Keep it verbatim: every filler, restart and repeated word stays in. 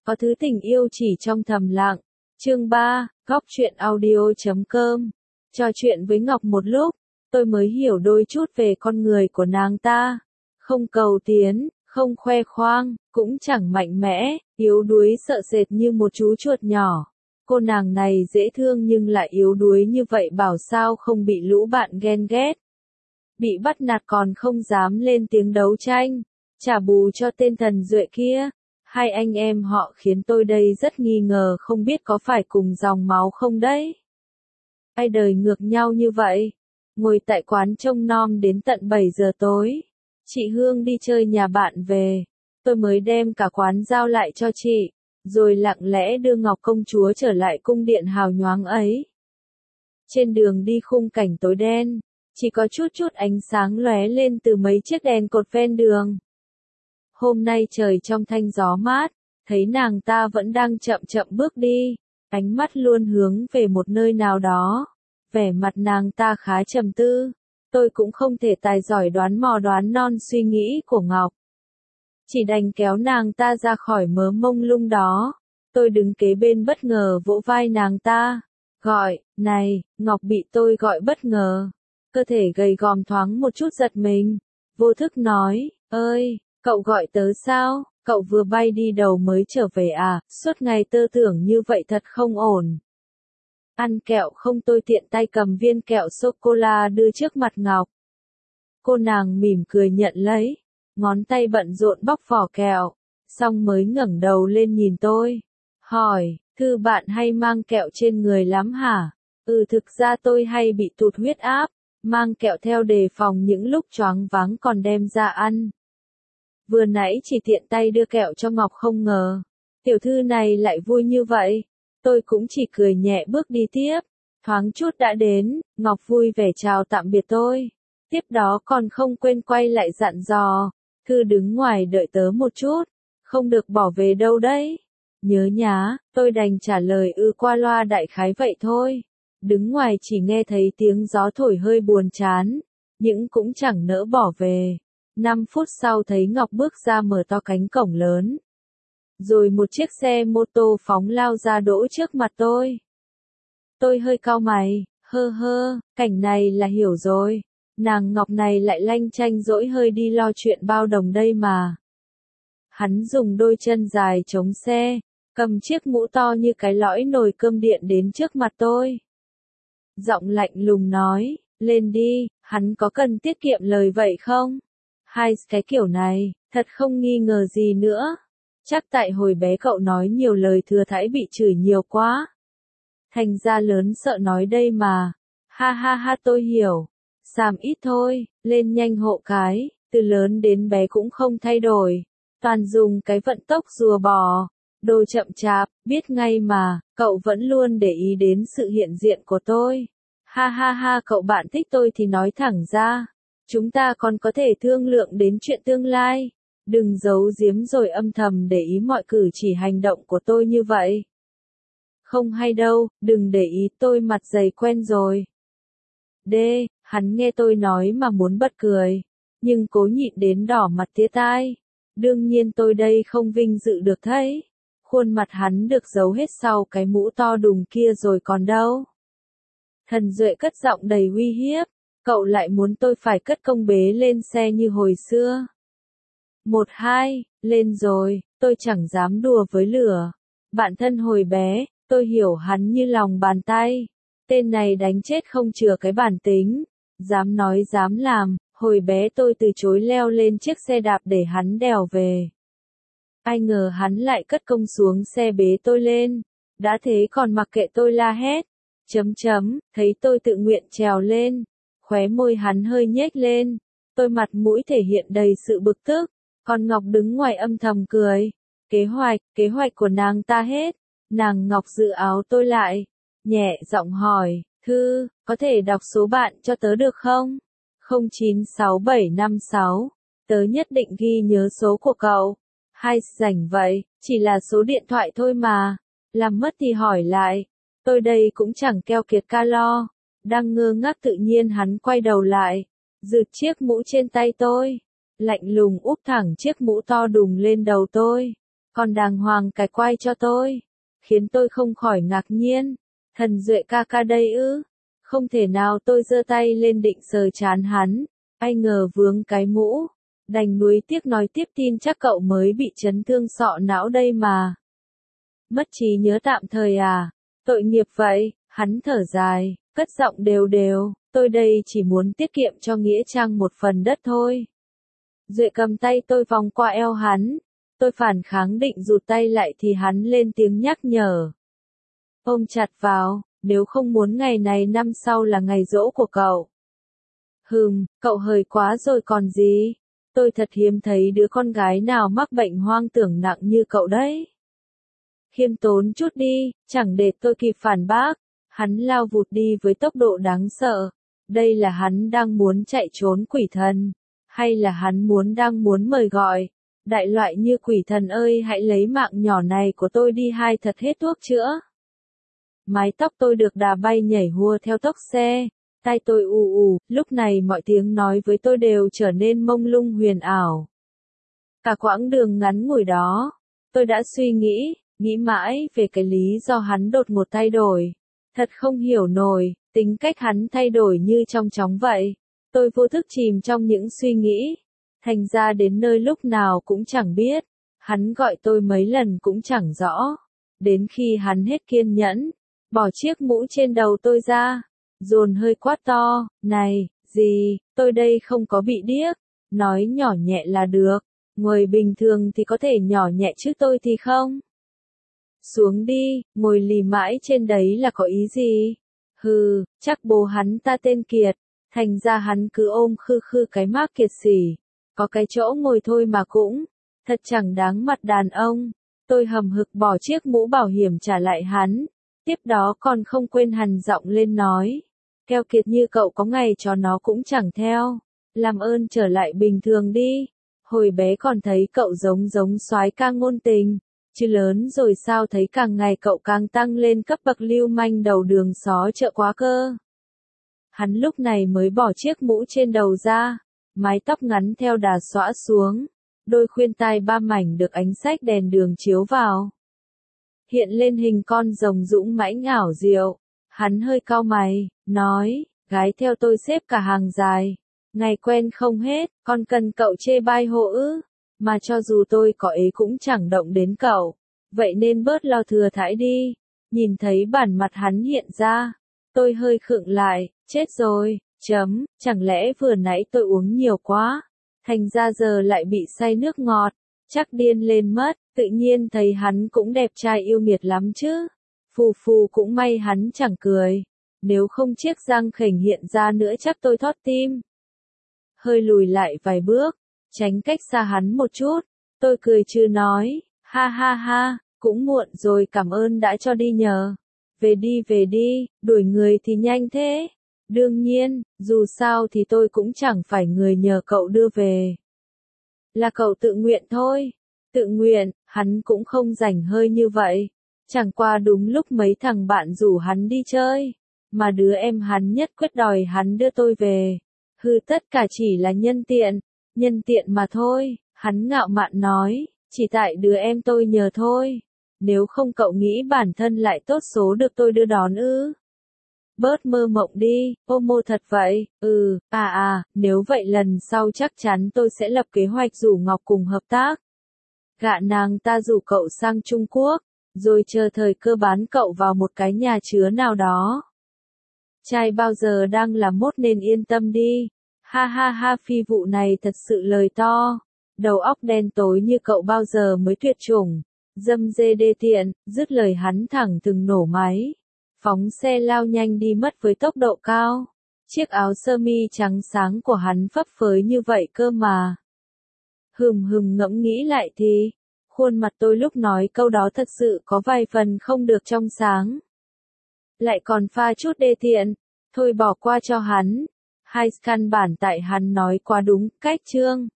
Có thứ tình yêu chỉ trong thầm lặng. Chương ba, góc truyện audio chấm com. Trò chuyện với Ngọc một lúc, tôi mới hiểu đôi chút về con người của nàng ta. Không cầu tiến, không khoe khoang, cũng chẳng mạnh mẽ, yếu đuối sợ sệt như một chú chuột nhỏ. Cô nàng này dễ thương nhưng lại yếu đuối như vậy bảo sao không bị lũ bạn ghen ghét. Bị bắt nạt còn không dám lên tiếng đấu tranh, trả bù cho tên thần duệ kia. Hai anh em họ khiến tôi đây rất nghi ngờ không biết có phải cùng dòng máu không đấy. Ai đời ngược nhau như vậy. Ngồi tại quán trông nom đến tận bảy giờ tối. Chị Hương đi chơi nhà bạn về. Tôi mới đem cả quán giao lại cho chị. Rồi lặng lẽ đưa Ngọc công chúa trở lại cung điện hào nhoáng ấy. Trên đường đi khung cảnh tối đen. Chỉ có chút chút ánh sáng lóe lên từ mấy chiếc đèn cột ven đường. Hôm nay trời trong thanh gió mát, thấy nàng ta vẫn đang chậm chậm bước đi, ánh mắt luôn hướng về một nơi nào đó, vẻ mặt nàng ta khá trầm tư, tôi cũng không thể tài giỏi đoán mò đoán non suy nghĩ của Ngọc. Chỉ đành kéo nàng ta ra khỏi mớ mông lung đó, tôi đứng kế bên bất ngờ vỗ vai nàng ta, gọi, này, Ngọc bị tôi gọi bất ngờ, cơ thể gầy gòm thoáng một chút giật mình, vô thức nói, ơi. Cậu gọi tớ sao, cậu vừa bay đi đâu mới trở về à, suốt ngày tơ tưởng như vậy thật không ổn. Ăn kẹo không, tôi tiện tay cầm viên kẹo sô-cô-la đưa trước mặt Ngọc. Cô nàng mỉm cười nhận lấy, ngón tay bận rộn bóc vỏ kẹo, xong mới ngẩng đầu lên nhìn tôi. Hỏi, Thư bạn hay mang kẹo trên người lắm hả? Ừ, thực ra tôi hay bị tụt huyết áp, mang kẹo theo đề phòng những lúc choáng váng còn đem ra ăn. Vừa nãy chỉ tiện tay đưa kẹo cho Ngọc không ngờ. Tiểu thư này lại vui như vậy. Tôi cũng chỉ cười nhẹ bước đi tiếp. Thoáng chút đã đến, Ngọc vui vẻ chào tạm biệt tôi. Tiếp đó còn không quên quay lại dặn dò. Thư đứng ngoài đợi tớ một chút. Không được bỏ về đâu đấy. Nhớ nhá, tôi đành trả lời ư qua loa đại khái vậy thôi. Đứng ngoài chỉ nghe thấy tiếng gió thổi hơi buồn chán. Nhưng cũng chẳng nỡ bỏ về. Năm phút sau thấy Ngọc bước ra mở to cánh cổng lớn. Rồi một chiếc xe mô tô phóng lao ra đỗ trước mặt tôi. Tôi hơi cau mày, hơ hơ, cảnh này là hiểu rồi. Nàng Ngọc này lại lanh chanh dỗi hơi đi lo chuyện bao đồng đây mà. Hắn dùng đôi chân dài chống xe, cầm chiếc mũ to như cái lõi nồi cơm điện đến trước mặt tôi. Giọng lạnh lùng nói, lên đi, hắn có cần tiết kiệm lời vậy không? Hai cái kiểu này, thật không nghi ngờ gì nữa. Chắc tại hồi bé cậu nói nhiều lời thừa thãi bị chửi nhiều quá. Thành ra lớn sợ nói đây mà. Ha ha ha tôi hiểu. Xàm ít thôi, lên nhanh hộ cái, từ lớn đến bé cũng không thay đổi. Toàn dùng cái vận tốc rùa bò. Đồ chậm chạp, biết ngay mà, cậu vẫn luôn để ý đến sự hiện diện của tôi. Ha ha ha cậu bạn thích tôi thì nói thẳng ra. Chúng ta còn có thể thương lượng đến chuyện tương lai. Đừng giấu giếm rồi âm thầm để ý mọi cử chỉ hành động của tôi như vậy. Không hay đâu, đừng để ý tôi mặt dày quen rồi. D, hắn nghe tôi nói mà muốn bật cười. Nhưng cố nhịn đến đỏ mặt tía tai. Đương nhiên tôi đây không vinh dự được thấy. Khuôn mặt hắn được giấu hết sau cái mũ to đùng kia rồi còn đâu. Thần Duệ cất giọng đầy uy hiếp. Cậu lại muốn tôi phải cất công bế lên xe như hồi xưa. Một hai, lên rồi, tôi chẳng dám đùa với lửa. Bạn thân hồi bé, tôi hiểu hắn như lòng bàn tay. Tên này đánh chết không chừa cái bản tính. Dám nói dám làm, hồi bé tôi từ chối leo lên chiếc xe đạp để hắn đèo về. Ai ngờ hắn lại cất công xuống xe bế tôi lên. Đã thế còn mặc kệ tôi la hét. Chấm chấm, thấy tôi tự nguyện trèo lên. Khóe môi hắn hơi nhếch lên, tôi mặt mũi thể hiện đầy sự bực tức, còn Ngọc đứng ngoài âm thầm cười. Kế hoạch, kế hoạch của nàng ta hết. Nàng Ngọc giữ áo tôi lại, nhẹ giọng hỏi, Thư, có thể đọc số bạn cho tớ được không? không chín sáu bảy năm sáu, tớ nhất định ghi nhớ số của cậu. Hai rảnh vậy, chỉ là số điện thoại thôi mà, làm mất thì hỏi lại, tôi đây cũng chẳng keo kiệt calo. Đang ngơ ngác tự nhiên hắn quay đầu lại, rượt chiếc mũ trên tay tôi, lạnh lùng úp thẳng chiếc mũ to đùng lên đầu tôi. còn đàng hoàng cái quai cho tôi, khiến tôi không khỏi ngạc nhiên. Thần Duệ ca ca đây ư? Không thể nào. Tôi giơ tay lên định sờ trán hắn, ai ngờ vướng cái mũ, đành nuối tiếc nói tiếp tin chắc cậu mới bị chấn thương sọ não đây mà. Mất trí nhớ tạm thời à? Tội nghiệp vậy. Hắn thở dài, cất giọng đều đều, tôi đây chỉ muốn tiết kiệm cho Nghĩa Trang một phần đất thôi. Duệ cầm tay tôi vòng qua eo hắn, tôi phản kháng định rụt tay lại thì hắn lên tiếng nhắc nhở. Ôm chặt vào, nếu không muốn ngày này năm sau là ngày giỗ của cậu. Hừm, cậu hời quá rồi còn gì, tôi thật hiếm thấy đứa con gái nào mắc bệnh hoang tưởng nặng như cậu đấy. Khiêm tốn chút đi, chẳng để tôi kịp phản bác. Hắn lao vụt đi với tốc độ đáng sợ. Đây là hắn đang muốn chạy trốn quỷ thần, hay là hắn muốn đang muốn mời gọi, đại loại như quỷ thần ơi hãy lấy mạng nhỏ này của tôi đi hay thật hết thuốc chữa. Mái tóc tôi được đà bay nhảy hùa theo tốc xe, tai tôi ù ù, lúc này mọi tiếng nói với tôi đều trở nên mông lung huyền ảo. Cả quãng đường ngắn ngủi đó, tôi đã suy nghĩ, nghĩ mãi về cái lý do hắn đột ngột thay đổi. Thật không hiểu nổi, tính cách hắn thay đổi như trong chóng vậy. Tôi vô thức chìm trong những suy nghĩ. Thành ra đến nơi lúc nào cũng chẳng biết. Hắn gọi tôi mấy lần cũng chẳng rõ. Đến khi hắn hết kiên nhẫn, bỏ chiếc mũ trên đầu tôi ra, dồn hơi quát to, này, gì, tôi đây không có bị điếc. Nói nhỏ nhẹ là được. Người bình thường thì có thể nhỏ nhẹ chứ tôi thì không. Xuống đi, ngồi lì mãi trên đấy là có ý gì? Hừ, chắc bố hắn ta tên Kiệt, thành ra hắn cứ ôm khư khư cái mác kiệt sỉ. Có cái chỗ ngồi thôi mà cũng, thật chẳng đáng mặt đàn ông. Tôi hầm hực bỏ chiếc mũ bảo hiểm trả lại hắn, tiếp đó còn không quên hằn giọng lên nói. Keo kiệt như cậu có ngày cho nó cũng chẳng theo, làm ơn trở lại bình thường đi. Hồi bé còn thấy cậu giống giống soái ca ngôn tình. Chứ lớn rồi sao thấy càng ngày cậu càng tăng lên cấp bậc lưu manh đầu đường xó chợ quá cơ. Hắn lúc này mới bỏ chiếc mũ trên đầu ra, mái tóc ngắn theo đà xõa xuống, đôi khuyên tai ba mảnh được ánh sách đèn đường chiếu vào. Hiện lên hình con rồng dũng mãnh ảo diệu, hắn hơi cau mày, nói, gái theo tôi xếp cả hàng dài, ngày quen không hết, còn cần cậu chê bai hộ ư. Mà cho dù tôi có ế cũng chẳng động đến cậu, vậy nên bớt lo thừa thãi đi. Nhìn thấy bản mặt hắn hiện ra, tôi hơi khựng lại, chết rồi, chấm, chẳng lẽ vừa nãy tôi uống nhiều quá, thành ra giờ lại bị say nước ngọt, chắc điên lên mất. Tự nhiên thấy hắn cũng đẹp trai yêu nghiệt lắm chứ, phù phù cũng may hắn chẳng cười, nếu không chiếc răng khểnh hiện ra nữa chắc tôi thót tim. Hơi lùi lại vài bước, tránh cách xa hắn một chút, tôi cười trừ nói, ha ha ha, cũng muộn rồi cảm ơn đã cho đi nhờ. Về đi về đi, đuổi người thì nhanh thế. Đương nhiên, dù sao thì tôi cũng chẳng phải người nhờ cậu đưa về. Là cậu tự nguyện thôi. Tự nguyện, hắn cũng không rảnh hơi như vậy. Chẳng qua đúng lúc mấy thằng bạn rủ hắn đi chơi, mà đứa em hắn nhất quyết đòi hắn đưa tôi về. Hừ, tất cả chỉ là nhân tiện. Nhân tiện mà thôi, hắn ngạo mạn nói, chỉ tại đứa em tôi nhờ thôi. Nếu không cậu nghĩ bản thân lại tốt số được tôi đưa đón ư? Bớt mơ mộng đi, ô mô thật vậy, ừ, à à, nếu vậy lần sau chắc chắn tôi sẽ lập kế hoạch rủ Ngọc cùng hợp tác. Gạ nàng ta rủ cậu sang Trung Quốc, rồi chờ thời cơ bán cậu vào một cái nhà chứa nào đó. Trai bao giờ đang là mốt nên yên tâm đi. Ha ha ha, phi vụ này thật sự lời to. Đầu óc đen tối như cậu bao giờ mới tuyệt chủng. Dâm dê đê tiện, dứt lời hắn thẳng thừng nổ máy. Phóng xe lao nhanh đi mất với tốc độ cao. Chiếc áo sơ mi trắng sáng của hắn phấp phới như vậy cơ mà. Hừm hừm, ngẫm nghĩ lại thì, khuôn mặt tôi lúc nói câu đó thật sự có vài phần không được trong sáng. Lại còn pha chút đê tiện, thôi bỏ qua cho hắn. Hai căn bản tại hắn nói quá đúng cách chương.